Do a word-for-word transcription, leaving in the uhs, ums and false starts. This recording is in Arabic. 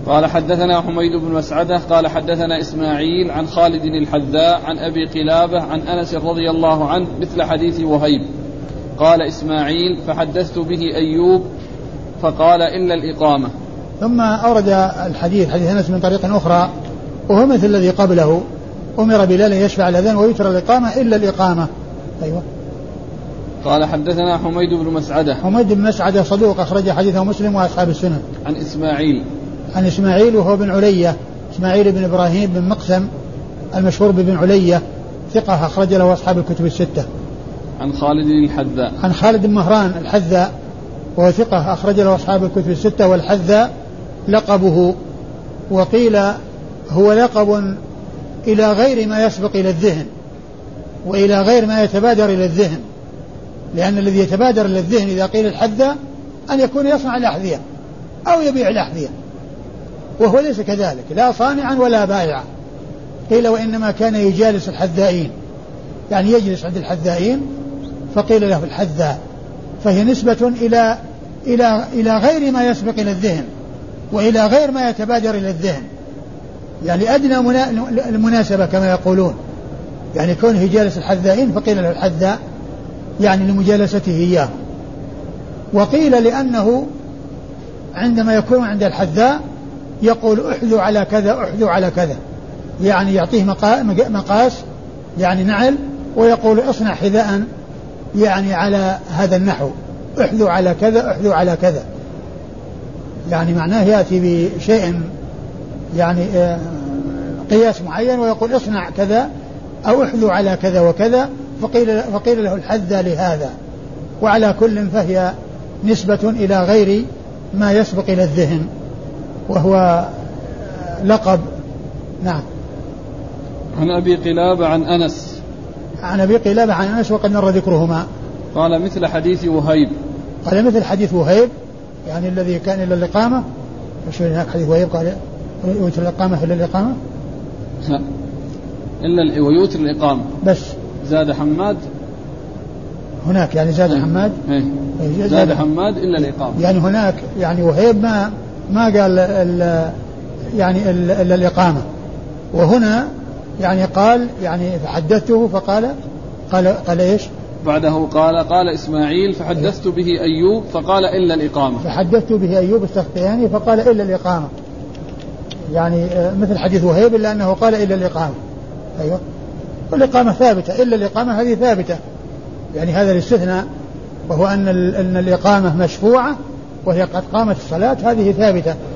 قال حدثنا حميد بن مسعدة قال حدثنا إسماعيل عن خالد الحذاء عن أبي قلابة عن أنس رضي الله عنه مثل حديث وهيب. قال إسماعيل فحدثت به أيوب فقال إلا الإقامة. ثم أورد الحديث حديث أنس من طريق أخرى وهو مثل الذي قبله: أمر بلال يشفع الأذان ويتر الإقامة إلا الإقامة. أيوة. قال حدثنا حميد بن مسعدة. حميد بن مسعدة صدوق أخرج حديثه مسلم وأصحاب السنن. عن إسماعيل. عن إسماعيل وهو بن علية، إسماعيل بن إبراهيم بن مقسم المشهور بن علية، ثقة أخرج له أصحاب الكتب الستة. عن خالد الحذاء. عن خالد بن مهران الحذاء وهو ثقة أخرج له أصحاب الكتب الستة. والحذاء لقبه، وقيل هو لقب إلى غير ما يسبق إلى الذهن وإلى غير ما يتبادر إلى الذهن، لأن الذي يتبادر إلى الذهن إذا قيل الحذاء أن يكون يصنع الأحذية أو يبيع الأحذية، وهو ليس كذلك، لا صانعا ولا بائعا. قيل وإنما كان يجالس الحذائين، يعني يجلس عند الحذائين، فقيل له الحذاء، فهي نسبة إلى إلى إلى غير ما يسبق إلى الذهن وإلى غير ما يتبادر إلى الذهن، يعني أدنى المناسبة كما يقولون، يعني كونه جالس الحذائين فقيل له الحذاء يعني لمجالسته إياه. وقيل لأنه عندما يكون عند الحذاء يقول احذو على كذا احذو على كذا، يعني يعطيه مقاس يعني نعل، ويقول اصنع حذاء يعني على هذا النحو، احذو على كذا احذو على كذا، يعني معناه يأتي بشيء يعني قياس معين ويقول اصنع كذا أو احذو على كذا وكذا، فقيل, فقيل له الحذاء لهذا. وعلى كل فهي نسبة إلى غير ما يسبق إلى الذهن، وهو لقب. نعم. عن أبي قلابة عن أنس. عن أبي قلابة عن أنس وقد مر ذكرهما. قال مثل حديث وهيب. قال مثل حديث وهيب، يعني الذي كان إلا الإقامة. وش هناك حديث وهيب قال يوتر الإقامة إلا الإقامة إلا ويوتر الإقامة بس. زاد حماد هناك، يعني زاد حماد. زاد, زاد حماد إلا الإقامة، يعني هناك يعني وهيب ما ما قال ال يعني إلا الإقامة، وهنا يعني قال يعني فحدثته فقال قال قال إيش بعده؟ قال قال إسماعيل فحدثت به أيوب فقال إلا الإقامة. فحدثت به أيوب السختياني فقال إلا الإقامة، يعني مثل حديث وهيب إلا أنه قال إلا الإقامة. أيوة. والإقامة ثابتة، إلا الإقامة هذه ثابتة، يعني هذا الاستثناء، وهو أن أن الإقامة مشفوعة وهي قد قامت الصلاة، هذه ثابتة.